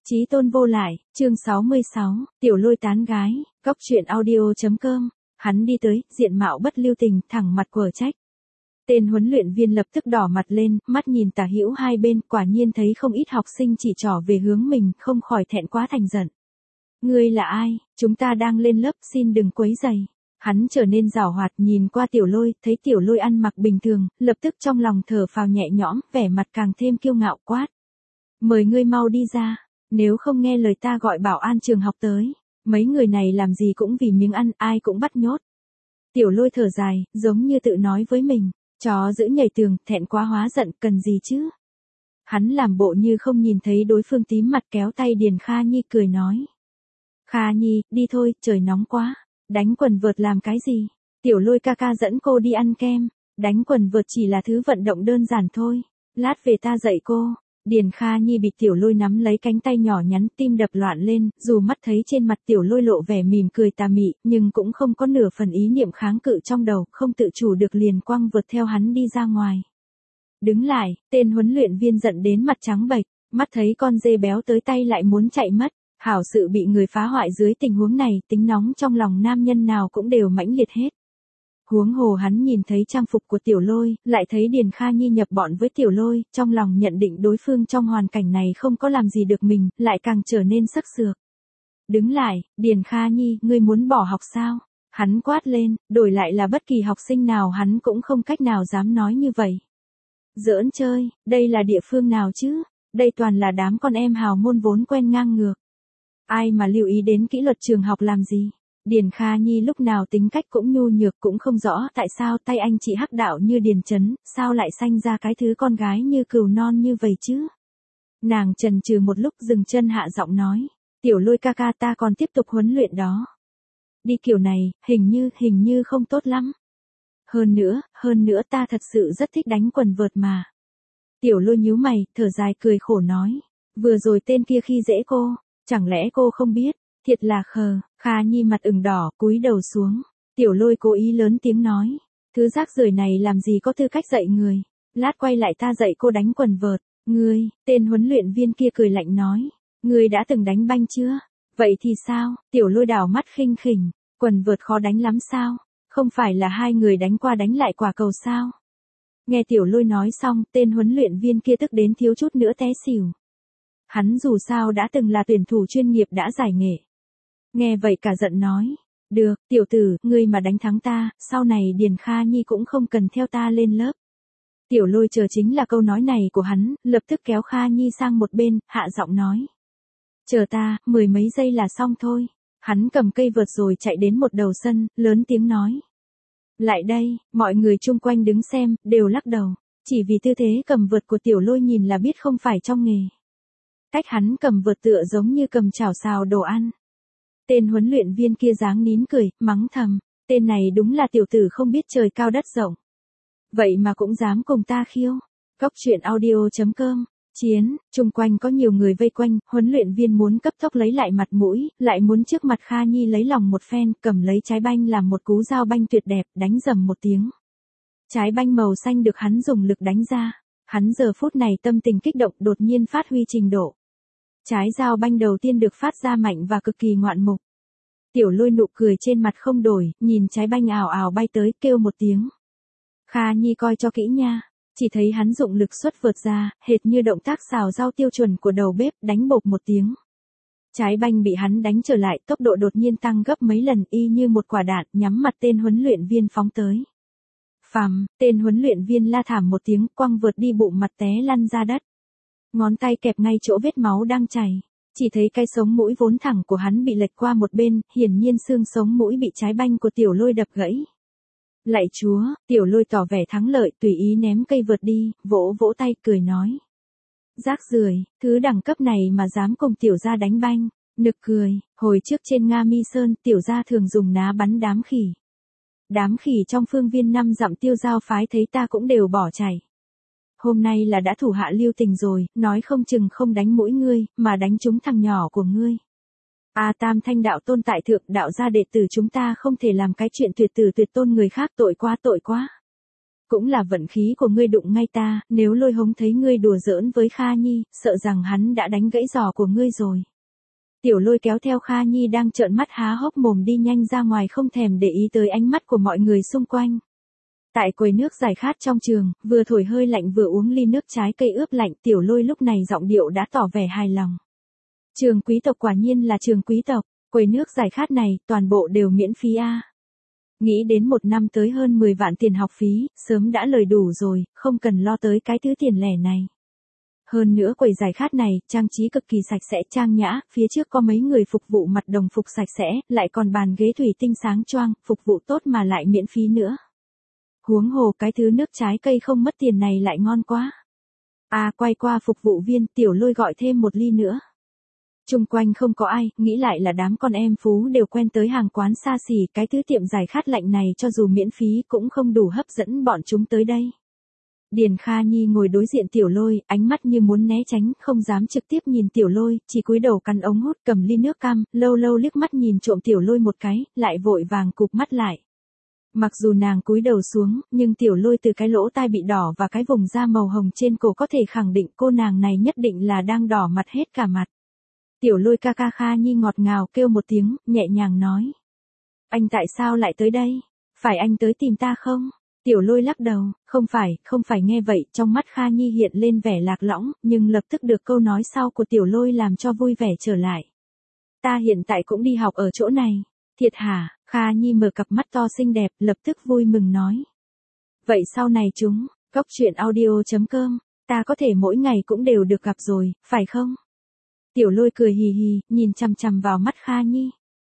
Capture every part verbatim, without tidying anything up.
Chí tôn vô lại, chương sáu mươi sáu, tiểu lôi tán gái, góc truyện audio.com, hắn đi tới, diện mạo bất lưu tình, thẳng mặt quở trách. Tên huấn luyện viên lập tức đỏ mặt lên, mắt nhìn tả hữu hai bên, quả nhiên thấy không ít học sinh chỉ trỏ về hướng mình, không khỏi thẹn quá thành giận. Ngươi là ai, chúng ta đang lên lớp, xin đừng quấy rầy. Hắn trở nên giảo hoạt, nhìn qua tiểu lôi, thấy tiểu lôi ăn mặc bình thường, lập tức trong lòng thở phào nhẹ nhõm, vẻ mặt càng thêm kiêu ngạo quát. Mời ngươi mau đi ra, nếu không nghe lời ta gọi bảo an trường học tới, mấy người này làm gì cũng vì miếng ăn, ai cũng bắt nhốt. Tiểu lôi thở dài, giống như tự nói với mình, chó giữ nhảy tường, thẹn quá hóa giận, cần gì chứ. Hắn làm bộ như không nhìn thấy đối phương tím mặt kéo tay Điền Kha Nhi cười nói. Kha Nhi, đi thôi, trời nóng quá. Đánh quần vợt làm cái gì? Tiểu lôi ca ca dẫn cô đi ăn kem. Đánh quần vợt chỉ là thứ vận động đơn giản thôi. Lát về ta dạy cô. Điền Kha Nhi bị tiểu lôi nắm lấy cánh tay nhỏ nhắn, tim đập loạn lên, dù mắt thấy trên mặt tiểu lôi lộ vẻ mỉm cười tà mị, nhưng cũng không có nửa phần ý niệm kháng cự trong đầu, không tự chủ được liền quăng vợt theo hắn đi ra ngoài. Đứng lại, tên huấn luyện viên giận đến mặt trắng bệch, mắt thấy con dê béo tới tay lại muốn chạy mất. Hảo sự bị người phá hoại dưới tình huống này, tính nóng trong lòng nam nhân nào cũng đều mãnh liệt hết. Huống hồ hắn nhìn thấy trang phục của tiểu lôi, lại thấy Điền Kha Nhi nhập bọn với tiểu lôi, trong lòng nhận định đối phương trong hoàn cảnh này không có làm gì được mình, lại càng trở nên sắc sược. Đứng lại, Điền Kha Nhi, ngươi muốn bỏ học sao? Hắn quát lên, đổi lại là bất kỳ học sinh nào hắn cũng không cách nào dám nói như vậy. Giỡn chơi, đây là địa phương nào chứ? Đây toàn là đám con em hào môn vốn quen ngang ngược. Ai mà lưu ý đến kỷ luật trường học làm gì? Điền Kha Nhi lúc nào tính cách cũng nhu nhược, cũng không rõ tại sao tay anh chị hắc đạo như Điền Chấn, sao lại sanh ra cái thứ con gái như cừu non như vậy chứ? Nàng chần chừ một lúc dừng chân hạ giọng nói, tiểu lôi ca ca ta còn tiếp tục huấn luyện đó. Đi kiểu này, hình như, hình như không tốt lắm. Hơn nữa, hơn nữa ta thật sự rất thích đánh quần vợt mà. Tiểu lôi nhíu mày, thở dài cười khổ nói, vừa rồi tên kia khi dễ cô, chẳng lẽ cô không biết? Thiệt là khờ. Kha Nhi mặt ửng đỏ, cúi đầu xuống. Tiểu lôi cố ý lớn tiếng nói. Thứ rác rưởi này làm gì có tư cách dạy người. Lát quay lại ta dạy cô đánh quần vợt. Ngươi, tên huấn luyện viên kia cười lạnh nói. Ngươi đã từng đánh banh chưa? Vậy thì sao? Tiểu lôi đảo mắt khinh khỉnh. Quần vợt khó đánh lắm sao? Không phải là hai người đánh qua đánh lại quả cầu sao? Nghe tiểu lôi nói xong, tên huấn luyện viên kia tức đến thiếu chút nữa té xỉu. Hắn dù sao đã từng là tuyển thủ chuyên nghiệp đã giải nghệ. Nghe vậy cả giận nói, được, tiểu tử, ngươi mà đánh thắng ta, sau này Điền Kha Nhi cũng không cần theo ta lên lớp. Tiểu lôi chờ chính là câu nói này của hắn, lập tức kéo Kha Nhi sang một bên, hạ giọng nói. Chờ ta, mười mấy giây là xong thôi. Hắn cầm cây vợt rồi chạy đến một đầu sân, lớn tiếng nói. Lại đây, mọi người chung quanh đứng xem, đều lắc đầu, chỉ vì tư thế cầm vợt của tiểu lôi nhìn là biết không phải trong nghề. Cách hắn cầm vợt tựa giống như cầm chảo xào đồ ăn. Tên huấn luyện viên kia dáng nín cười, mắng thầm, tên này đúng là tiểu tử không biết trời cao đất rộng. Vậy mà cũng dám cùng ta khiêu. Góc truyện audio.com, chiến, chung quanh có nhiều người vây quanh, huấn luyện viên muốn cấp tốc lấy lại mặt mũi, lại muốn trước mặt Kha Nhi lấy lòng một phen, cầm lấy trái banh làm một cú dao banh tuyệt đẹp, đánh rầm một tiếng. Trái banh màu xanh được hắn dùng lực đánh ra, hắn giờ phút này tâm tình kích động đột nhiên phát huy trình độ. Trái dao banh đầu tiên được phát ra mạnh và cực kỳ ngoạn mục. Tiểu lôi nụ cười trên mặt không đổi, nhìn trái banh ào ào bay tới, kêu một tiếng. Kha Nhi coi cho kỹ nha, chỉ thấy hắn dụng lực xuất vượt ra, hệt như động tác xào rau tiêu chuẩn của đầu bếp, đánh bộp một tiếng. Trái banh bị hắn đánh trở lại, tốc độ đột nhiên tăng gấp mấy lần, y như một quả đạn, nhắm mặt tên huấn luyện viên phóng tới. Phàm, tên huấn luyện viên la thảm một tiếng, quăng vượt đi bụng mặt té lăn ra đất. Ngón tay kẹp ngay chỗ vết máu đang chảy, chỉ thấy cái sống mũi vốn thẳng của hắn bị lệch qua một bên, hiển nhiên xương sống mũi bị trái banh của tiểu lôi đập gãy. Lạy chúa, tiểu lôi tỏ vẻ thắng lợi, tùy ý ném cây vợt đi, vỗ vỗ tay cười nói. Rác rưởi, thứ đẳng cấp này mà dám cùng tiểu gia đánh banh, nực cười, hồi trước trên Nga Mi Sơn tiểu gia thường dùng ná bắn đám khỉ. Đám khỉ trong phương viên năm dặm Tiêu Giao phái thấy ta cũng đều bỏ chạy. Hôm nay là đã thủ hạ lưu tình rồi, nói không chừng không đánh mũi ngươi, mà đánh trúng thằng nhỏ của ngươi. A Tam Thanh đạo tôn tại thượng, đạo gia đệ tử chúng ta không thể làm cái chuyện tuyệt tử tuyệt tôn người khác, tội quá tội quá. Cũng là vận khí của ngươi đụng ngay ta, nếu Lôi Hống thấy ngươi đùa giỡn với Kha Nhi, sợ rằng hắn đã đánh gãy giò của ngươi rồi. Tiểu Lôi kéo theo Kha Nhi đang trợn mắt há hốc mồm đi nhanh ra ngoài, không thèm để ý tới ánh mắt của mọi người xung quanh. Tại quầy nước giải khát trong trường, vừa thổi hơi lạnh vừa uống ly nước trái cây ướp lạnh, Tiểu Lôi lúc này giọng điệu đã tỏ vẻ hài lòng. Trường quý tộc quả nhiên là trường quý tộc, quầy nước giải khát này, toàn bộ đều miễn phí a. À. Nghĩ đến một năm tới hơn mười vạn tiền học phí, sớm đã lời đủ rồi, không cần lo tới cái thứ tiền lẻ này. Hơn nữa quầy giải khát này, trang trí cực kỳ sạch sẽ trang nhã, phía trước có mấy người phục vụ mặc đồng phục sạch sẽ, lại còn bàn ghế thủy tinh sáng choang, phục vụ tốt mà lại miễn phí nữa. Huống hồ cái thứ nước trái cây không mất tiền này lại ngon quá. À quay qua phục vụ viên, Tiểu Lôi gọi thêm một ly nữa. Chung quanh không có ai, nghĩ lại là đám con em phú đều quen tới hàng quán xa xỉ, cái thứ tiệm giải khát lạnh này cho dù miễn phí cũng không đủ hấp dẫn bọn chúng tới đây. Điền Kha Nhi ngồi đối diện Tiểu Lôi, ánh mắt như muốn né tránh, không dám trực tiếp nhìn Tiểu Lôi, chỉ cúi đầu cắn ống hút cầm ly nước cam, lâu lâu liếc mắt nhìn trộm Tiểu Lôi một cái, lại vội vàng cụp mắt lại. Mặc dù nàng cúi đầu xuống, nhưng Tiểu Lôi từ cái lỗ tai bị đỏ và cái vùng da màu hồng trên cổ có thể khẳng định cô nàng này nhất định là đang đỏ mặt hết cả mặt. Tiểu Lôi ca ca. Kha Nhi ngọt ngào kêu một tiếng, nhẹ nhàng nói. Anh tại sao lại tới đây? Phải anh tới tìm ta không? Tiểu Lôi lắc đầu, không phải, không phải. Nghe vậy, trong mắt Kha Nhi hiện lên vẻ lạc lõng, nhưng lập tức được câu nói sau của Tiểu Lôi làm cho vui vẻ trở lại. Ta hiện tại cũng đi học ở chỗ này. Thiệt hả? Kha Nhi mở cặp mắt to xinh đẹp, lập tức vui mừng nói. Vậy sau này chúng, cốc truyện audio chấm com, ta có thể mỗi ngày cũng đều được gặp rồi, phải không? Tiểu Lôi cười hì hì, nhìn chằm chằm vào mắt Kha Nhi.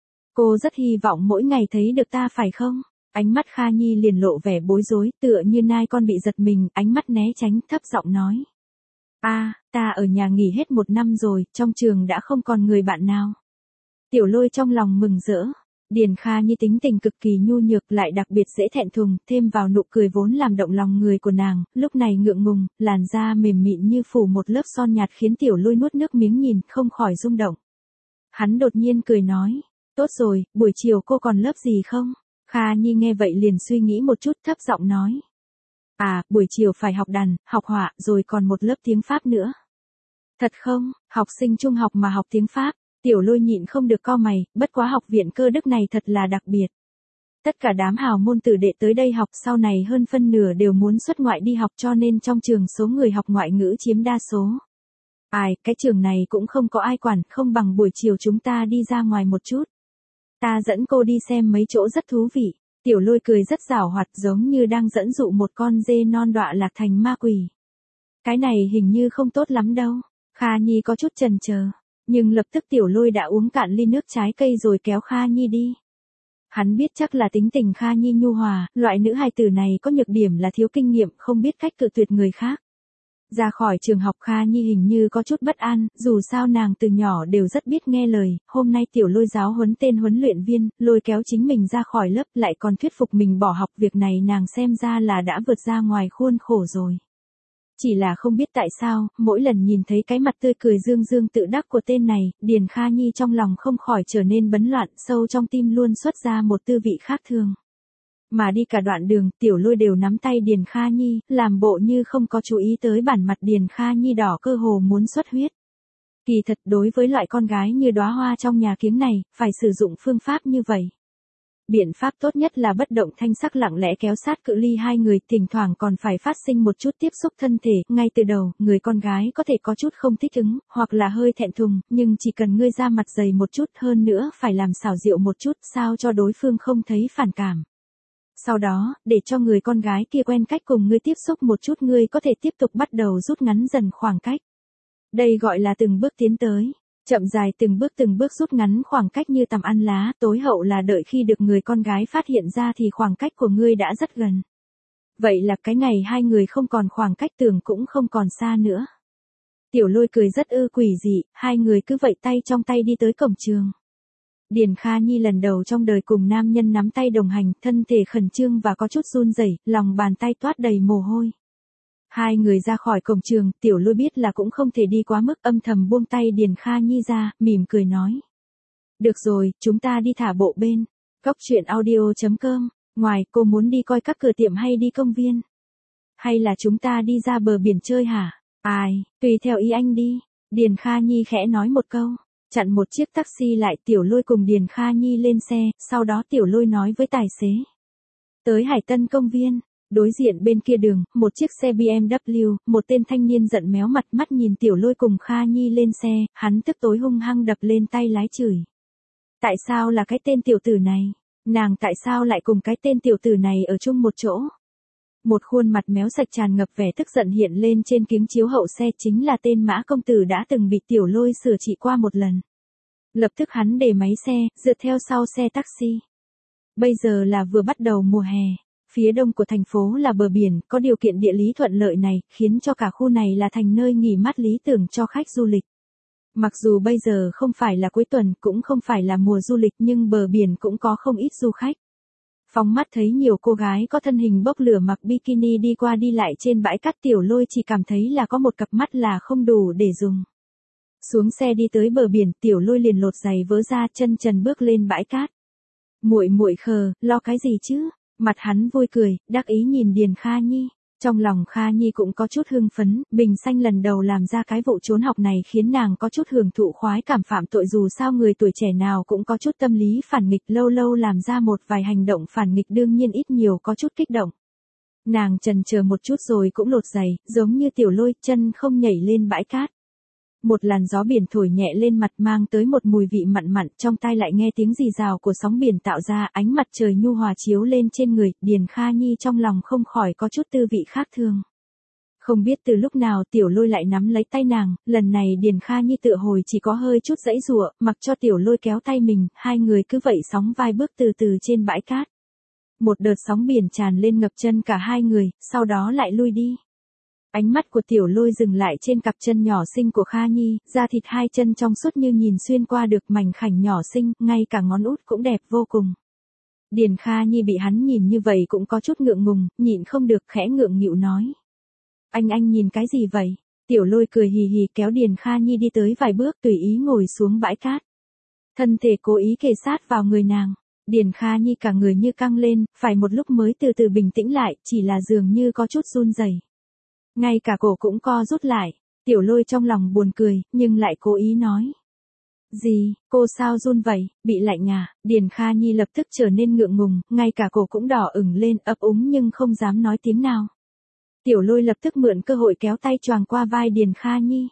Cô rất hy vọng mỗi ngày thấy được ta phải không? Ánh mắt Kha Nhi liền lộ vẻ bối rối, tựa như nai con bị giật mình, ánh mắt né tránh, thấp giọng nói. A, à, ta ở nhà nghỉ hết một năm rồi, trong trường đã không còn người bạn nào. Tiểu Lôi trong lòng mừng rỡ. Điền Kha Nhi tính tình cực kỳ nhu nhược lại đặc biệt dễ thẹn thùng, thêm vào nụ cười vốn làm động lòng người của nàng, lúc này ngượng ngùng, làn da mềm mịn như phủ một lớp son nhạt khiến Tiểu Lôi nuốt nước miếng nhìn, không khỏi rung động. Hắn đột nhiên cười nói, tốt rồi, buổi chiều cô còn lớp gì không? Kha Nhi nghe vậy liền suy nghĩ một chút, thấp giọng nói. À, buổi chiều phải học đàn, học họa, rồi còn một lớp tiếng Pháp nữa. Thật không, học sinh trung học mà học tiếng Pháp? Tiểu Lôi nhịn không được cau mày, bất quá học viện cơ đức này thật là đặc biệt. Tất cả đám hào môn tử đệ tới đây học sau này hơn phân nửa đều muốn xuất ngoại đi học, cho nên trong trường số người học ngoại ngữ chiếm đa số. Ai, cái trường này cũng không có ai quản, không bằng buổi chiều chúng ta đi ra ngoài một chút. Ta dẫn cô đi xem mấy chỗ rất thú vị. Tiểu Lôi cười rất giảo hoạt, giống như đang dẫn dụ một con dê non đọa lạc thành ma quỷ. Cái này hình như không tốt lắm đâu. Kha Nhi có chút chần chờ. Nhưng lập tức Tiểu Lôi đã uống cạn ly nước trái cây rồi kéo Kha Nhi đi. Hắn biết chắc là tính tình Kha Nhi nhu hòa, loại nữ hài tử này có nhược điểm là thiếu kinh nghiệm, không biết cách cự tuyệt người khác. Ra khỏi trường học Kha Nhi hình như có chút bất an, dù sao nàng từ nhỏ đều rất biết nghe lời, hôm nay Tiểu Lôi giáo huấn tên huấn luyện viên, lôi kéo chính mình ra khỏi lớp lại còn thuyết phục mình bỏ học, việc này nàng xem ra là đã vượt ra ngoài khuôn khổ rồi. Chỉ là không biết tại sao, mỗi lần nhìn thấy cái mặt tươi cười dương dương tự đắc của tên này, Điền Kha Nhi trong lòng không khỏi trở nên bấn loạn, sâu trong tim luôn xuất ra một tư vị khác thường. Mà đi cả đoạn đường, Tiểu Lôi đều nắm tay Điền Kha Nhi, làm bộ như không có chú ý tới bản mặt Điền Kha Nhi đỏ cơ hồ muốn xuất huyết. Kỳ thật đối với loại con gái như đóa hoa trong nhà kiếng này, phải sử dụng phương pháp như vậy. Biện pháp tốt nhất là bất động thanh sắc lặng lẽ kéo sát cự ly hai người, thỉnh thoảng còn phải phát sinh một chút tiếp xúc thân thể, ngay từ đầu, người con gái có thể có chút không thích ứng, hoặc là hơi thẹn thùng, nhưng chỉ cần ngươi ra mặt dày một chút, hơn nữa phải làm xảo diệu một chút, sao cho đối phương không thấy phản cảm. Sau đó, để cho người con gái kia quen cách cùng ngươi tiếp xúc một chút, ngươi có thể tiếp tục bắt đầu rút ngắn dần khoảng cách. Đây gọi là từng bước tiến tới. Chậm dài từng bước từng bước rút ngắn khoảng cách như tằm ăn lá, tối hậu là đợi khi được người con gái phát hiện ra thì khoảng cách của ngươi đã rất gần. Vậy là cái ngày hai người không còn khoảng cách, tưởng cũng không còn xa nữa. Tiểu Lôi cười rất ư quỷ dị, hai người cứ vậy tay trong tay đi tới cổng trường. Điền Kha Nhi lần đầu trong đời cùng nam nhân nắm tay đồng hành, thân thể khẩn trương và có chút run rẩy, lòng bàn tay toát đầy mồ hôi. Hai người ra khỏi cổng trường, Tiểu Lôi biết là cũng không thể đi quá mức, âm thầm buông tay Điền Kha Nhi ra, mỉm cười nói. Được rồi, chúng ta đi thả bộ bên. Cốc truyện audio chấm com, ngoài cô muốn đi coi các cửa tiệm hay đi công viên? Hay là chúng ta đi ra bờ biển chơi hả? Ai, tùy theo ý anh đi. Điền Kha Nhi khẽ nói một câu. Chặn một chiếc taxi lại, Tiểu Lôi cùng Điền Kha Nhi lên xe, sau đó Tiểu Lôi nói với tài xế. Tới Hải Tân công viên. Đối diện bên kia đường, một chiếc xe bê em vê, một tên thanh niên giận méo mặt mắt nhìn Tiểu Lôi cùng Kha Nhi lên xe, hắn tức tối hung hăng đập lên tay lái chửi. Tại sao là cái tên tiểu tử này? Nàng tại sao lại cùng cái tên tiểu tử này ở chung một chỗ? Một khuôn mặt méo sạch tràn ngập vẻ tức giận hiện lên trên kính chiếu hậu xe, chính là tên Mã công tử đã từng bị Tiểu Lôi sửa trị qua một lần. Lập tức hắn để máy xe, rượt theo sau xe taxi. Bây giờ là vừa bắt đầu mùa hè. Phía đông của thành phố là bờ biển, có điều kiện địa lý thuận lợi này, khiến cho cả khu này là thành nơi nghỉ mát lý tưởng cho khách du lịch. Mặc dù bây giờ không phải là cuối tuần, cũng không phải là mùa du lịch, nhưng bờ biển cũng có không ít du khách. Phóng mắt thấy nhiều cô gái có thân hình bốc lửa mặc bikini đi qua đi lại trên bãi cát, Tiểu Lôi chỉ cảm thấy là có một cặp mắt là không đủ để dùng. Xuống xe đi tới bờ biển, Tiểu Lôi liền lột giày vớ ra, chân trần bước lên bãi cát. Muội muội khờ, lo cái gì chứ? Mặt hắn vui cười, đắc ý nhìn Điền Kha Nhi. Trong lòng Kha Nhi cũng có chút hưng phấn, Bình Xanh lần đầu làm ra cái vụ trốn học này khiến nàng có chút hưởng thụ khoái cảm phạm tội, dù sao người tuổi trẻ nào cũng có chút tâm lý phản nghịch, lâu lâu làm ra một vài hành động phản nghịch đương nhiên ít nhiều có chút kích động. Nàng chần chờ một chút rồi cũng lột giày, giống như Tiểu Lôi, chân không nhảy lên bãi cát. Một làn gió biển thổi nhẹ lên mặt mang tới một mùi vị mặn mặn, trong tai lại nghe tiếng rì rào của sóng biển tạo ra, ánh mặt trời nhu hòa chiếu lên trên người, Điền Kha Nhi trong lòng không khỏi có chút tư vị khác thường. Không biết từ lúc nào Tiểu Lôi lại nắm lấy tay nàng, lần này Điền Kha Nhi tựa hồi chỉ có hơi chút giãy giụa, mặc cho Tiểu Lôi kéo tay mình, hai người cứ vậy sóng vai bước từ từ trên bãi cát. Một đợt sóng biển tràn lên ngập chân cả hai người, sau đó lại lui đi. Ánh mắt của Tiểu Lôi dừng lại trên cặp chân nhỏ xinh của Kha Nhi, da thịt hai chân trong suốt như nhìn xuyên qua được, mảnh khảnh nhỏ xinh, ngay cả ngón út cũng đẹp vô cùng. Điền Kha Nhi bị hắn nhìn như vậy cũng có chút ngượng ngùng, nhịn không được khẽ ngượng nghịu nói. Anh anh nhìn cái gì vậy? Tiểu Lôi cười hì hì kéo Điền Kha Nhi đi tới vài bước, tùy ý ngồi xuống bãi cát. Thân thể cố ý kề sát vào người nàng. Điền Kha Nhi cả người như căng lên, phải một lúc mới từ từ bình tĩnh lại, chỉ là dường như có chút run rẩy. Ngay cả cổ cũng co rút lại. Tiểu Lôi trong lòng buồn cười, nhưng lại cố ý nói. Gì, cô sao run vậy, bị lạnh à? Điền Kha Nhi lập tức trở nên ngượng ngùng, ngay cả cổ cũng đỏ ửng lên, ấp úng nhưng không dám nói tiếng nào. Tiểu Lôi lập tức mượn cơ hội kéo tay choàng qua vai Điền Kha Nhi.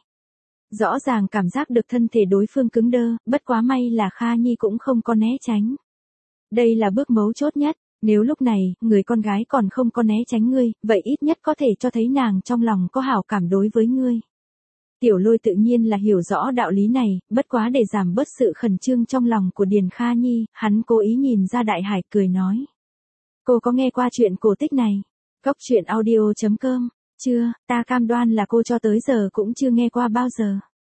Rõ ràng cảm giác được thân thể đối phương cứng đơ, bất quá may là Kha Nhi cũng không có né tránh. Đây là bước mấu chốt nhất. Nếu lúc này, người con gái còn không có né tránh ngươi, vậy ít nhất có thể cho thấy nàng trong lòng có hảo cảm đối với ngươi. Tiểu Lôi tự nhiên là hiểu rõ đạo lý này, bất quá để giảm bớt sự khẩn trương trong lòng của Điền Kha Nhi, hắn cố ý nhìn ra đại hải cười nói. Cô có nghe qua chuyện cổ tích này? Cốc truyện audio chấm com. Chưa, ta cam đoan là cô cho tới giờ cũng chưa nghe qua bao giờ.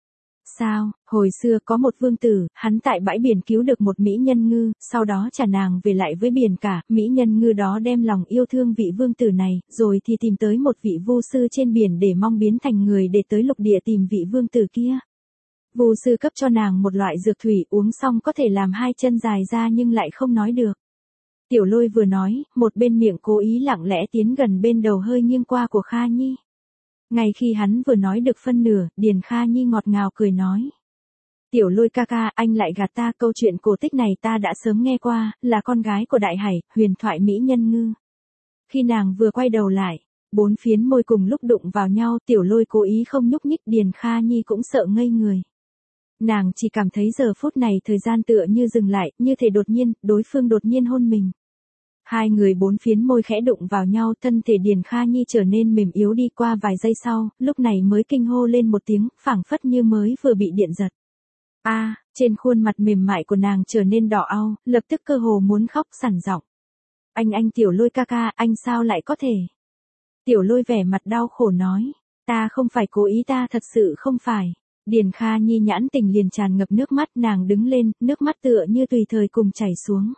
Sao, hồi xưa có một vương tử, hắn tại bãi biển cứu được một mỹ nhân ngư, sau đó trả nàng về lại với biển cả, mỹ nhân ngư đó đem lòng yêu thương vị vương tử này, rồi thì tìm tới một vị vu sư trên biển để mong biến thành người để tới lục địa tìm vị vương tử kia. Vu sư cấp cho nàng một loại dược thủy uống xong có thể làm hai chân dài ra nhưng lại không nói được. Tiểu Lôi vừa nói, một bên miệng cố ý lặng lẽ tiến gần bên đầu hơi nghiêng qua của Kha Nhi. Ngay khi hắn vừa nói được phân nửa, Điền Kha Nhi ngọt ngào cười nói. Tiểu Lôi ca ca, anh lại gạt ta, câu chuyện cổ tích này ta đã sớm nghe qua, là con gái của đại hải, huyền thoại mỹ nhân ngư. Khi nàng vừa quay đầu lại, bốn phiến môi cùng lúc đụng vào nhau, Tiểu Lôi cố ý không nhúc nhích, Điền Kha Nhi cũng sợ ngây người. Nàng chỉ cảm thấy giờ phút này thời gian tựa như dừng lại, như thể đột nhiên, đối phương đột nhiên hôn mình. Hai người bốn phiến môi khẽ đụng vào nhau, thân thể Điền Kha Nhi trở nên mềm yếu đi, qua vài giây sau, lúc này mới kinh hô lên một tiếng, phảng phất như mới vừa bị điện giật. A, à, trên khuôn mặt mềm mại của nàng trở nên đỏ au, lập tức cơ hồ muốn khóc sẵn giọng. Anh anh Tiểu Lôi ca ca, anh sao lại có thể? Tiểu Lôi vẻ mặt đau khổ nói, ta không phải cố ý, ta thật sự không phải. Điền Kha Nhi nhãn tình liền tràn ngập nước mắt, nàng đứng lên, nước mắt tựa như tùy thời cùng chảy xuống.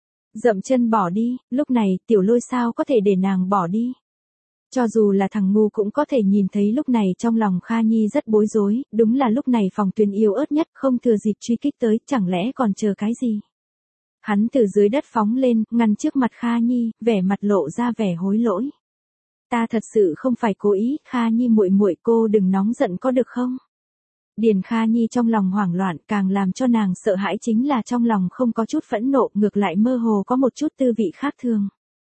Dậm chân bỏ đi, lúc này Tiểu Lôi sao có thể để nàng bỏ đi. Cho dù là thằng ngu cũng có thể nhìn thấy lúc này trong lòng Kha Nhi rất bối rối, đúng là lúc này phòng tuyến yếu ớt nhất, không thừa dịp truy kích tới, chẳng lẽ còn chờ cái gì. Hắn từ dưới đất phóng lên, ngăn trước mặt Kha Nhi, vẻ mặt lộ ra vẻ hối lỗi. Ta thật sự không phải cố ý, Kha Nhi muội muội cô đừng nóng giận có được không? Điền Kha Nhi trong lòng hoảng loạn, càng làm cho nàng sợ hãi chính là trong lòng không có chút phẫn nộ, ngược lại mơ hồ có một chút tư vị khác thường.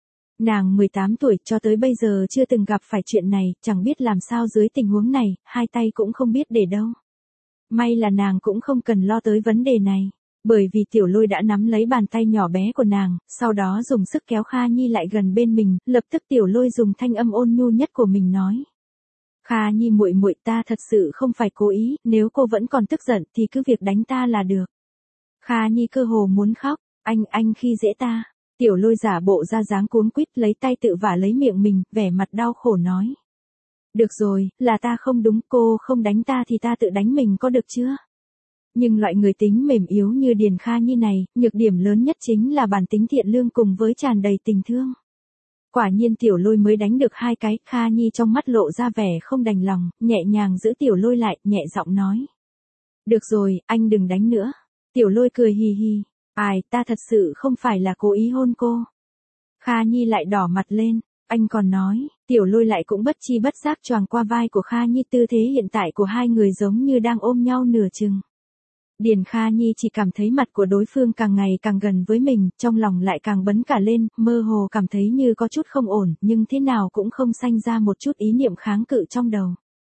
Nàng mười tám tuổi cho tới bây giờ chưa từng gặp phải chuyện này, chẳng biết làm sao dưới tình huống này, hai tay cũng không biết để đâu. May là nàng cũng không cần lo tới vấn đề này, bởi vì Tiểu Lôi đã nắm lấy bàn tay nhỏ bé của nàng, sau đó dùng sức kéo Kha Nhi lại gần bên mình, lập tức Tiểu Lôi dùng thanh âm ôn nhu nhất của mình nói. Kha Nhi muội muội, ta thật sự không phải cố ý, nếu cô vẫn còn tức giận thì cứ việc đánh ta là được. Kha Nhi cơ hồ muốn khóc, anh, anh khi dễ ta. Tiểu Lôi giả bộ ra dáng cuống quýt lấy tay tự vả lấy miệng mình, vẻ mặt đau khổ nói. Được rồi, là ta không đúng, cô không đánh ta thì ta tự đánh mình có được chưa? Nhưng loại người tính mềm yếu như Điền Kha Nhi này, nhược điểm lớn nhất chính là bản tính thiện lương cùng với tràn đầy tình thương. Quả nhiên Tiểu Lôi mới đánh được hai cái, Kha Nhi trong mắt lộ ra vẻ không đành lòng, nhẹ nhàng giữ Tiểu Lôi lại, nhẹ giọng nói. Được rồi, anh đừng đánh nữa. Tiểu Lôi cười hì hì. Ai, ta thật sự không phải là cố ý hôn cô. Kha Nhi lại đỏ mặt lên, anh còn nói, Tiểu Lôi lại cũng bất chi bất giác choàng qua vai của Kha Nhi, tư thế hiện tại của hai người giống như đang ôm nhau nửa chừng. Điền Kha Nhi chỉ cảm thấy mặt của đối phương càng ngày càng gần với mình, trong lòng lại càng bấn cả lên, mơ hồ cảm thấy như có chút không ổn, nhưng thế nào cũng không sanh ra một chút ý niệm kháng cự trong đầu.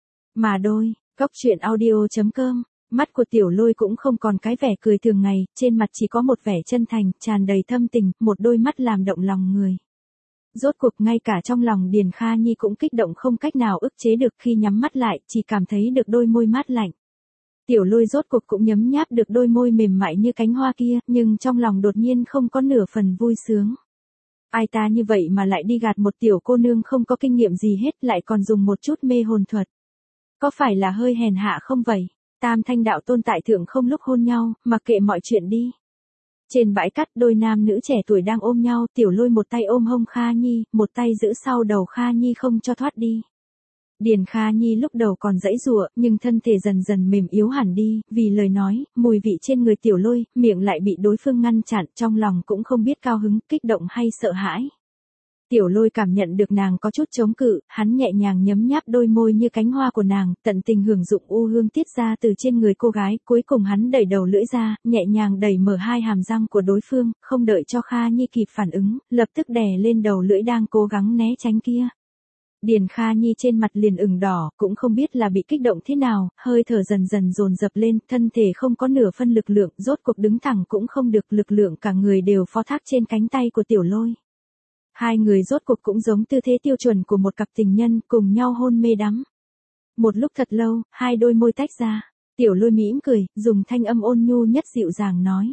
Mà đôi, góc truyện audio chấm com, mắt của Tiểu Lôi cũng không còn cái vẻ cười thường ngày, trên mặt chỉ có một vẻ chân thành, tràn đầy thâm tình, một đôi mắt làm động lòng người. Rốt cuộc ngay cả trong lòng Điền Kha Nhi cũng kích động không cách nào ức chế được, khi nhắm mắt lại, chỉ cảm thấy được đôi môi mát lạnh. Tiểu Lôi rốt cuộc cũng nhấm nháp được đôi môi mềm mại như cánh hoa kia, nhưng trong lòng đột nhiên không có nửa phần vui sướng. Ai ta như vậy mà lại đi gạt một tiểu cô nương không có kinh nghiệm gì hết, lại còn dùng một chút mê hồn thuật. Có phải là hơi hèn hạ không vậy? Tam thanh đạo tôn tại thượng không lúc hôn nhau, mặc kệ mọi chuyện đi. Trên bãi cát, đôi nam nữ trẻ tuổi đang ôm nhau, Tiểu Lôi một tay ôm hông Kha Nhi, một tay giữ sau đầu Kha Nhi không cho thoát đi. Điền Kha Nhi lúc đầu còn giãy giụa, nhưng thân thể dần dần mềm yếu hẳn đi, vì lời nói, mùi vị trên người Tiểu Lôi, miệng lại bị đối phương ngăn chặn, trong lòng cũng không biết cao hứng, kích động hay sợ hãi. Tiểu Lôi cảm nhận được nàng có chút chống cự, hắn nhẹ nhàng nhấm nháp đôi môi như cánh hoa của nàng, tận tình hưởng dụng u hương tiết ra từ trên người cô gái, cuối cùng hắn đẩy đầu lưỡi ra, nhẹ nhàng đẩy mở hai hàm răng của đối phương, không đợi cho Kha Nhi kịp phản ứng, lập tức đè lên đầu lưỡi đang cố gắng né tránh kia. Điền Kha Nhi trên mặt liền ửng đỏ, cũng không biết là bị kích động thế nào, hơi thở dần dần dồn dập lên, thân thể không có nửa phân lực lượng, rốt cuộc đứng thẳng cũng không được, lực lượng cả người đều phó thác trên cánh tay của Tiểu Lôi. Hai người rốt cuộc cũng giống tư thế tiêu chuẩn của một cặp tình nhân, cùng nhau hôn mê đắm. Một lúc thật lâu, hai đôi môi tách ra, Tiểu Lôi mỉm cười, dùng thanh âm ôn nhu nhất dịu dàng nói.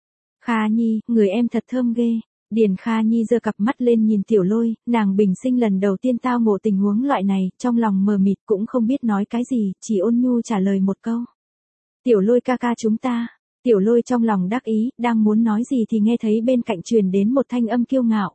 Kha Nhi, người em thật thơm ghê. Điền Kha Nhi giơ cặp mắt lên nhìn Tiểu Lôi, nàng bình sinh lần đầu tiên tao ngộ tình huống loại này, trong lòng mờ mịt cũng không biết nói cái gì, chỉ ôn nhu trả lời một câu. Tiểu Lôi ca ca chúng ta. Tiểu Lôi trong lòng đắc ý, đang muốn nói gì thì nghe thấy bên cạnh truyền đến một thanh âm kiêu ngạo.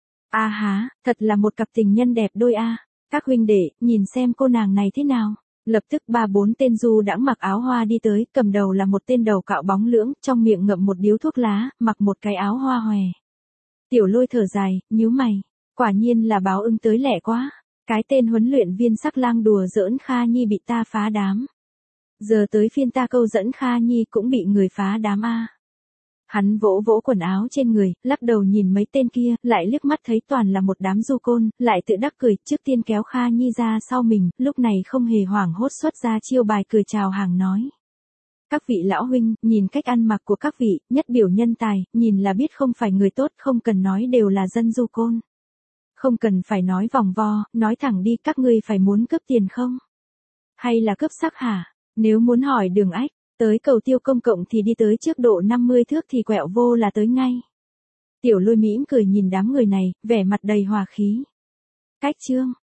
A há, thật là một cặp tình nhân đẹp đôi a. Các huynh đệ, nhìn xem cô nàng này thế nào. Lập tức ba bốn tên du đãng mặc áo hoa đi tới, cầm đầu là một tên đầu cạo bóng lưỡng, trong miệng ngậm một điếu thuốc lá, mặc một cái áo hoa hòe. Tiểu Lôi thở dài, nhíu mày, quả nhiên là báo ứng tới lẻ quá. Cái tên huấn luyện viên sắc lang đùa giỡn Kha Nhi bị ta phá đám. Giờ tới phiên ta câu dẫn Kha Nhi cũng bị người phá đám a. Hắn vỗ vỗ quần áo trên người, lắc đầu nhìn mấy tên kia, lại liếc mắt thấy toàn là một đám du côn, lại tự đắc cười, trước tiên kéo Kha Nhi ra sau mình, lúc này không hề hoảng hốt xuất ra chiêu bài cười chào hàng nói. Các vị lão huynh, nhìn cách ăn mặc của các vị, nhất biểu nhân tài, nhìn là biết không phải người tốt, không cần nói đều là dân du côn. Không cần phải nói vòng vo, nói thẳng đi, các ngươi phải muốn cướp tiền không? Hay là cướp sắc hả? Nếu muốn hỏi đường ách, tới cầu Tiêu công cộng thì đi tới trước độ năm mươi thước thì quẹo vô là tới ngay. Tiểu Lôi mỉm cười nhìn đám người này, vẻ mặt đầy hòa khí. Cách chương.